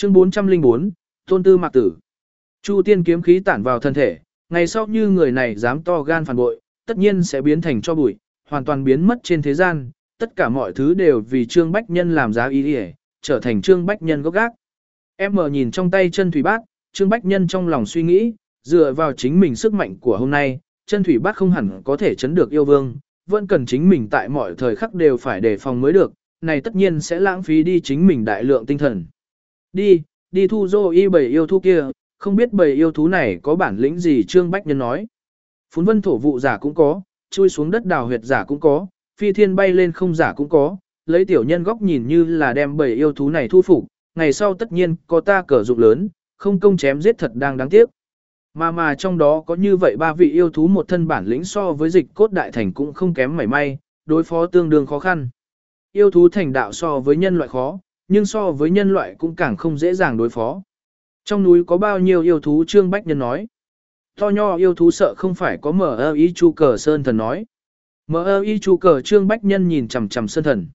Chương 404, Tôn Tư Mạc Tử. Chu tiên kiếm khí tản vào thân thể, ngày sau như người này dám to gan phản bội, tất nhiên sẽ biến thành cho bụi, hoàn toàn biến mất trên thế gian, tất cả mọi thứ đều vì Trương Bách Nhân làm giá ý để, trở thành Trương Bách Nhân gốc gác. Em mở nhìn trong tay chân thủy bát, Trương Bách Nhân trong lòng suy nghĩ, dựa vào chính mình sức mạnh của hôm nay, chân thủy bát không hẳn có thể chấn được yêu vương, vẫn cần chính mình tại mọi thời khắc đều phải đề phòng mới được, này tất nhiên sẽ lãng phí đi chính mình đại lượng tinh thần. Đi thu dô y bầy yêu thú kia, không biết bầy yêu thú này có bản lĩnh gì. Trương Bách Nhân nói. Phún vân thổ vụ giả cũng có, chui xuống đất đào huyệt giả cũng có, phi thiên bay lên không giả cũng có, lấy tiểu nhân góc nhìn như là đem bầy yêu thú này thu phục, ngày sau tất nhiên có ta cờ dụng lớn, không công chém giết thật đang đáng tiếc. Mà trong đó có như vậy ba vị yêu thú một thân bản lĩnh so với dịch cốt đại thành cũng không kém mảy may, đối phó tương đương khó khăn. Yêu thú thành đạo so với nhân loại khó, nhưng so với nhân loại cũng càng không dễ dàng đối phó. Trong núi có bao nhiêu yêu thú? Trương Bách Nhân nói. To nho yêu thú sợ không phải có M.I. Chu Cờ Sơn Thần nói. M.I. Chu Cờ. Trương Bách Nhân nhìn chằm chằm Sơn Thần.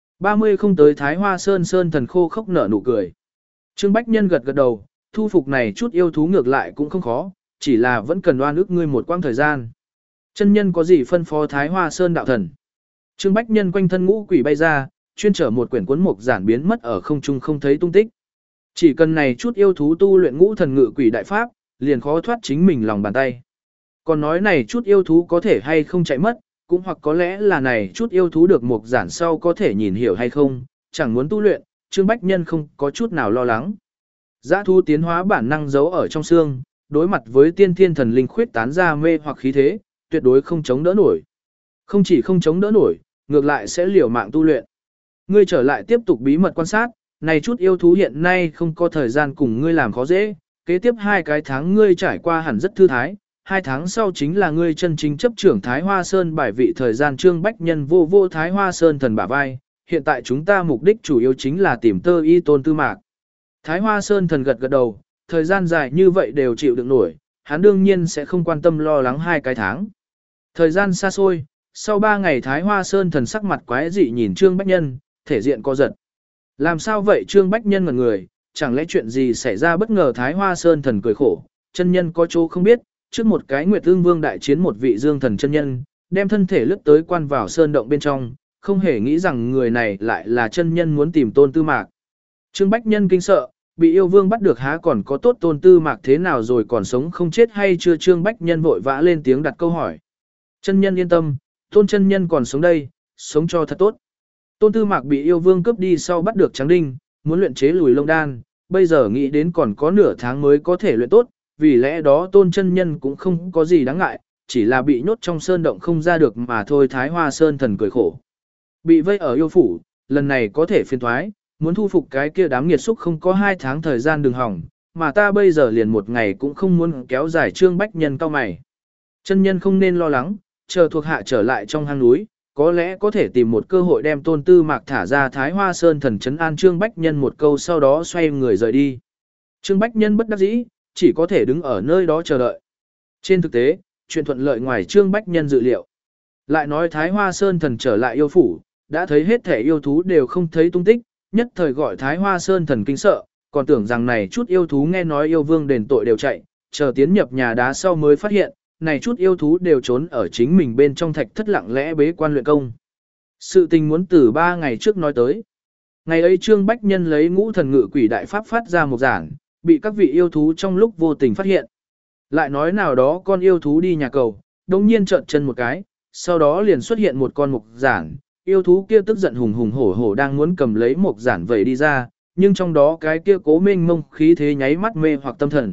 30 không tới Thái Hoa Sơn. Sơn Thần khô khốc nở nụ cười. Trương Bách Nhân gật gật đầu, thu phục này chút yêu thú ngược lại cũng không khó, chỉ là vẫn cần oan ức ngươi một quãng thời gian. Chân nhân có gì phân phó Thái Hoa Sơn đạo thần? Trương Bách Nhân quanh thân ngũ quỷ bay ra, chuyên trở một quyển cuốn mục giản biến mất ở không trung không thấy tung tích. Chỉ cần này chút yêu thú tu luyện ngũ thần ngự quỷ đại pháp, liền khó thoát chính mình lòng bàn tay. Còn nói này chút yêu thú có thể hay không chạy mất, cũng hoặc có lẽ là này chút yêu thú được mục giản sau có thể nhìn hiểu hay không, chẳng muốn tu luyện, Trương Bách Nhân không có chút nào lo lắng. Dã thú tiến hóa bản năng giấu ở trong xương, đối mặt với tiên thiên thần linh khuyết tán ra mê hoặc khí thế, tuyệt đối không chống đỡ nổi. Không chỉ không chống đỡ nổi, ngược lại sẽ liều mạng tu luyện. Ngươi trở lại tiếp tục bí mật quan sát, này chút yêu thú hiện nay không có thời gian cùng ngươi làm khó dễ, kế tiếp 2 cái tháng ngươi trải qua hẳn rất thư thái, 2 tháng sau chính là ngươi chân chính chấp trưởng Thái Hoa Sơn bài vị thời gian. Trương Bách Nhân vô Thái Hoa Sơn thần bả vai, hiện tại chúng ta mục đích chủ yếu chính là tìm tơ y Tôn Tư Mạc. Thái Hoa Sơn thần gật gật đầu, thời gian dài như vậy đều chịu đựng nổi, hắn đương nhiên sẽ không quan tâm lo lắng 2 cái tháng. Thời gian xa xôi, sau 3 ngày Thái Hoa Sơn thần sắc mặt quái dị nhìn Trương Bách Nhân, thể diện co giật. Làm sao vậy? Trương Bách Nhân ngẩn người, chẳng lẽ chuyện gì xảy ra bất ngờ? Thái Hoa Sơn thần cười khổ, chân nhân có chỗ không biết, trước một cái Nguyệt Ương Vương đại chiến một vị Dương thần chân nhân, đem thân thể lướt tới quan vào sơn động bên trong, không hề nghĩ rằng người này lại là chân nhân muốn tìm Tôn Tư Mạc. Trương Bách Nhân kinh sợ, bị yêu vương bắt được há còn có tốt Tôn Tư Mạc thế nào rồi, còn sống không chết hay chưa? Trương Bách Nhân vội vã lên tiếng đặt câu hỏi. Chân nhân yên tâm, Tôn chân nhân còn sống đây, sống cho thật tốt. Tôn Tư Mạc bị yêu vương cướp đi sau bắt được Tráng Đinh, muốn luyện chế Lùi Long Đan, bây giờ nghĩ đến còn có nửa tháng mới có thể luyện tốt, vì lẽ đó Tôn chân nhân cũng không có gì đáng ngại, chỉ là bị nhốt trong sơn động không ra được mà thôi. Thái Hoa Sơn thần cười khổ. Bị vây ở yêu phủ, lần này có thể phiền thoái, muốn thu phục cái kia đám nghiệt xúc không có 2 tháng thời gian đừng hỏng, mà ta bây giờ liền 1 ngày cũng không muốn kéo dài. Trương Bách Nhân cau mày. Chân nhân không nên lo lắng, chờ thuộc hạ trở lại trong hang núi, có lẽ có thể tìm một cơ hội đem Tôn Tư Mạc thả ra. Thái Hoa Sơn thần trấn an Trương Bách Nhân một câu, sau đó xoay người rời đi. Trương Bách Nhân bất đắc dĩ, chỉ có thể đứng ở nơi đó chờ đợi. Trên thực tế, chuyện thuận lợi ngoài Trương Bách Nhân dự liệu. Lại nói Thái Hoa Sơn thần trở lại yêu phủ, đã thấy hết thể yêu thú đều không thấy tung tích, nhất thời gọi Thái Hoa Sơn thần kinh sợ, còn tưởng rằng này chút yêu thú nghe nói yêu vương đền tội đều chạy, chờ tiến nhập nhà đá sau mới phát hiện, này chút yêu thú đều trốn ở chính mình bên trong thạch thất lặng lẽ bế quan luyện công. Sự tình muốn từ 3 ngày trước nói tới. Ngày ấy Trương Bách Nhân lấy ngũ thần ngự quỷ đại pháp phát ra một giảng, bị các vị yêu thú trong lúc vô tình phát hiện. Lại nói nào đó con yêu thú đi nhà cầu, đồng nhiên trợn chân một cái, sau đó liền xuất hiện một con mục giản, yêu thú kia tức giận hùng hùng hổ hổ đang muốn cầm lấy mục giản vậy đi ra, nhưng trong đó cái kia cố mênh mông khí thế nháy mắt mê hoặc tâm thần.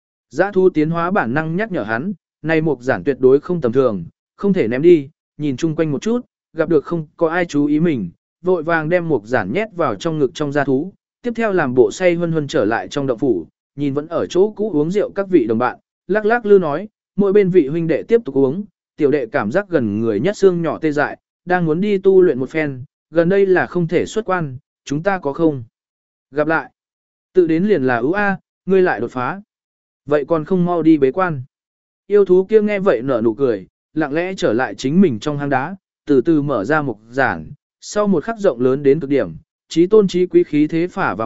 Dã thú tiến hóa bản năng nhắc nhở hắn, này mục giản tuyệt đối không tầm thường, không thể ném đi, nhìn chung quanh một chút, gặp được không có ai chú ý mình, vội vàng đem mục giản nhét vào trong ngực trong dã thú, tiếp theo làm bộ say hân hân trở lại trong động phủ, nhìn vẫn ở chỗ cũ uống rượu các vị đồng bạn, lắc lắc lư nói, mỗi bên vị huynh đệ tiếp tục uống, tiểu đệ cảm giác gần người nhất xương nhỏ tê dại, đang muốn đi tu luyện một phen, gần đây là không thể xuất quan, chúng ta có không? Gặp lại. Tự đến liền là ngươi lại đột phá. Vậy còn không mau đi bế quan. Yêu thú kia nghe vậy nở nụ cười, lặng lẽ trở lại chính mình trong hang đá, từ từ mở ra mục giản, sau một khắc rộng lớn đến cực điểm, chí tôn chí quý khí thế phả vào mặt,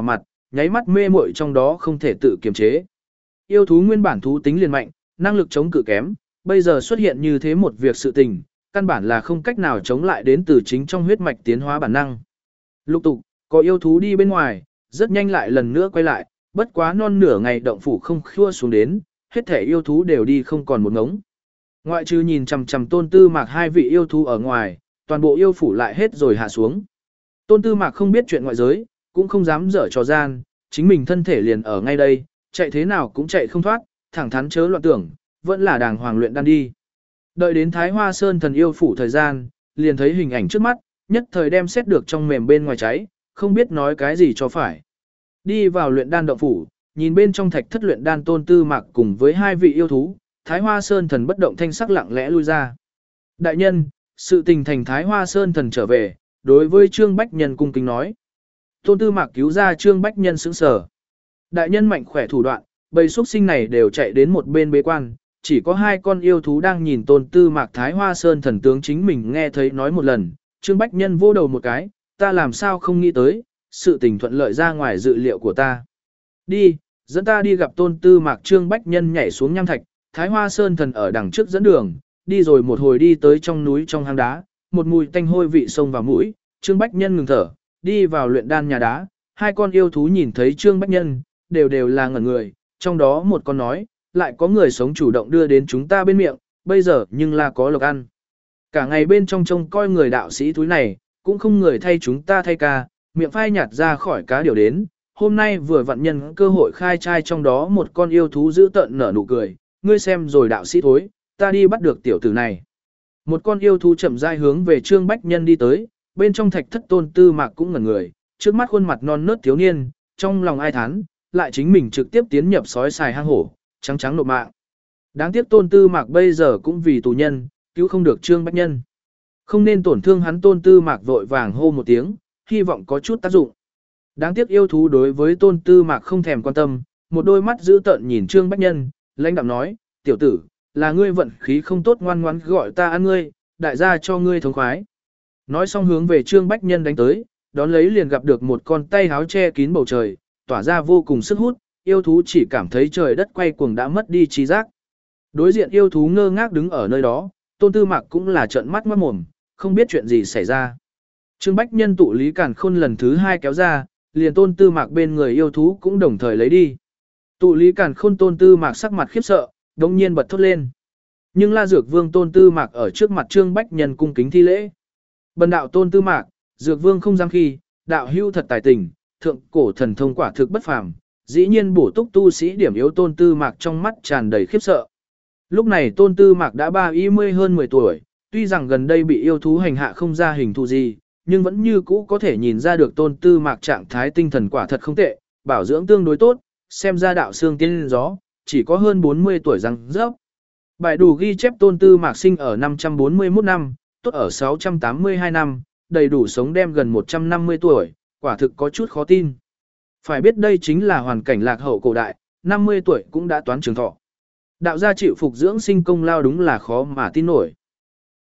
nháy mắt mê muội trong đó không thể tự kiềm chế. Yêu thú nguyên bản thú tính liền mạnh, năng lực chống cự kém, bây giờ xuất hiện như thế một việc sự tình, căn bản là không cách nào chống lại đến từ chính trong huyết mạch tiến hóa bản năng. Lục tục, có yêu thú đi bên ngoài, rất nhanh lại lần nữa quay lại, bất quá non nửa ngày động phủ không khua xuống đến, hết thể yêu thú đều đi không còn một ngống. Ngoại trừ nhìn chằm chằm Tôn Tư Mạc hai vị yêu thú ở ngoài, toàn bộ yêu phủ lại hết rồi hạ xuống. Tôn Tư Mạc không biết chuyện ngoại giới, cũng không dám dở trò gian, chính mình thân thể liền ở ngay đây, chạy thế nào cũng chạy không thoát, thẳng thắn chớ loạn tưởng, vẫn là đàng hoàng luyện đan đi. Đợi đến Thái Hoa Sơn thần yêu phủ thời gian, liền thấy hình ảnh trước mắt, nhất thời đem xét được trong mềm bên ngoài cháy, không biết nói cái gì cho phải. Đi vào luyện đan động phủ, nhìn bên trong thạch thất luyện đan Tôn Tư Mạc cùng với hai vị yêu thú, Thái Hoa Sơn thần bất động thanh sắc lặng lẽ lui ra. Đại nhân, sự tình thành Thái Hoa Sơn thần trở về, đối với Trương Bách Nhân cung kính nói. Tôn Tư Mạc cứu ra Trương Bách Nhân sững sờ. Đại nhân mạnh khỏe thủ đoạn, bầy xuất sinh này đều chạy đến một bên bế quan, chỉ có hai con yêu thú đang nhìn Tôn Tư Mạc Thái Hoa Sơn thần tướng chính mình nghe thấy nói một lần, Trương Bách Nhân vô đầu một cái, ta làm sao không nghĩ tới, sự tình thuận lợi ra ngoài dự liệu của ta. Đi, dẫn ta đi gặp Tôn Tư Mạc. Trương Bách Nhân nhảy xuống nham thạch, Thái Hoa Sơn thần ở đằng trước dẫn đường, đi rồi một hồi đi tới trong núi trong hang đá, một mùi tanh hôi vị xông vào mũi, Trương Bách Nhân ngừng thở, đi vào luyện đan nhà đá, hai con yêu thú nhìn thấy Trương Bách Nhân, đều là ngẩn người, trong đó một con nói, lại có người sống chủ động đưa đến chúng ta bên miệng, bây giờ nhưng là có lộc ăn. Cả ngày bên trong trông coi người đạo sĩ túi này, cũng không người thay chúng ta thay ca, miệng phai nhạt ra khỏi cá điều đến, hôm nay vừa vặn nhân cơ hội khai trai trong đó một con yêu thú giữ tợn nở nụ cười, ngươi xem rồi đạo sĩ thối, ta đi bắt được tiểu tử này. Một con yêu thú chậm rãi hướng về Trương Bách Nhân đi tới, bên trong thạch thất Tôn Tư Mạc cũng ngẩn người, trước mắt khuôn mặt non nớt thiếu niên, trong lòng ai thán, lại chính mình trực tiếp tiến nhập sói xài hang hổ, trắng trắng nộp mạng. Đáng tiếc Tôn Tư Mạc bây giờ cũng vì tù nhân, cứu không được Trương Bách Nhân. Không nên tổn thương hắn. Tôn Tư Mạc vội vàng hô một tiếng, hy vọng có chút tác dụng. Đáng tiếc yêu thú đối với Tôn Tư Mạc không thèm quan tâm, một đôi mắt dữ tợn nhìn Trương Bách Nhân, lãnh đạm nói, tiểu tử, là ngươi vận khí không tốt ngoan ngoãn gọi ta ăn ngươi, đại gia cho ngươi thống khoái. Nói xong hướng về Trương Bách Nhân đánh tới, đón lấy liền gặp được một con tay háo che kín bầu trời, tỏa ra vô cùng sức hút, yêu thú chỉ cảm thấy trời đất quay cuồng đã mất đi trí giác. Đối diện yêu thú ngơ ngác đứng ở nơi đó, Tôn Tư Mạc cũng là trợn mắt ngoát mồm, không biết chuyện gì xảy ra. Trương Bách Nhân tụ lý càn khôn lần thứ hai kéo ra, liền Tôn Tư Mạc bên người yêu thú cũng đồng thời lấy đi. Tụ lý càn khôn Tôn Tư Mạc sắc mặt khiếp sợ, đống nhiên bật thốt lên. Nhưng La Dược Vương Tôn Tư Mạc ở trước mặt Trương Bách Nhân cung kính thi lễ. Bần đạo Tôn Tư Mạc, Dược Vương không dám khi, đạo hưu thật tài tình, thượng cổ thần thông quả thực bất phàm, dĩ nhiên bổ túc tu sĩ điểm yếu. Tôn Tư Mạc trong mắt tràn đầy khiếp sợ. Lúc này Tôn Tư Mạc đã 30 hơn 10 tuổi, tuy rằng gần đây bị yêu thú hành hạ không ra hình thù gì, nhưng vẫn như cũ có thể nhìn ra được Tôn Tư Mạc trạng thái tinh thần quả thật không tệ, bảo dưỡng tương đối tốt, xem ra đạo xương tiên lên gió, chỉ có hơn 40 tuổi răng rớp. Bài đủ ghi chép Tôn Tư Mạc sinh ở 541 năm, tốt ở 682 năm, đầy đủ sống đem gần 150 tuổi, quả thực có chút khó tin. Phải biết đây chính là hoàn cảnh lạc hậu cổ đại, 50 tuổi cũng đã toán trường thọ. Đạo gia chịu phục dưỡng sinh công lao đúng là khó mà tin nổi.